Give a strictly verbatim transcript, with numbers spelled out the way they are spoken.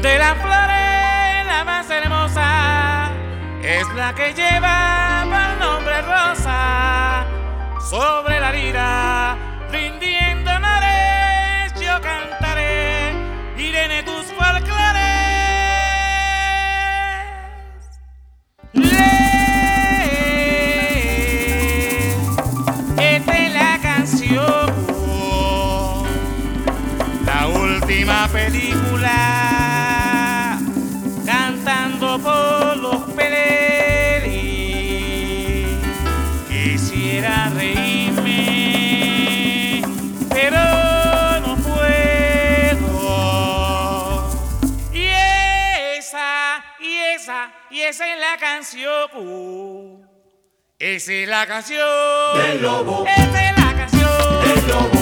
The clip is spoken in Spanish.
De las flores la más hermosa es la que lleva por nombre rosa. Sobre la lira rindiendo honores yo cantaré, iré tus folclores. Esta es la canción, la última película, cantando por los peleles. Quisiera reírme, pero no puedo. Y esa, y esa, y esa es la canción. Esa es la canción del lobo. Esa es la canción del lobo.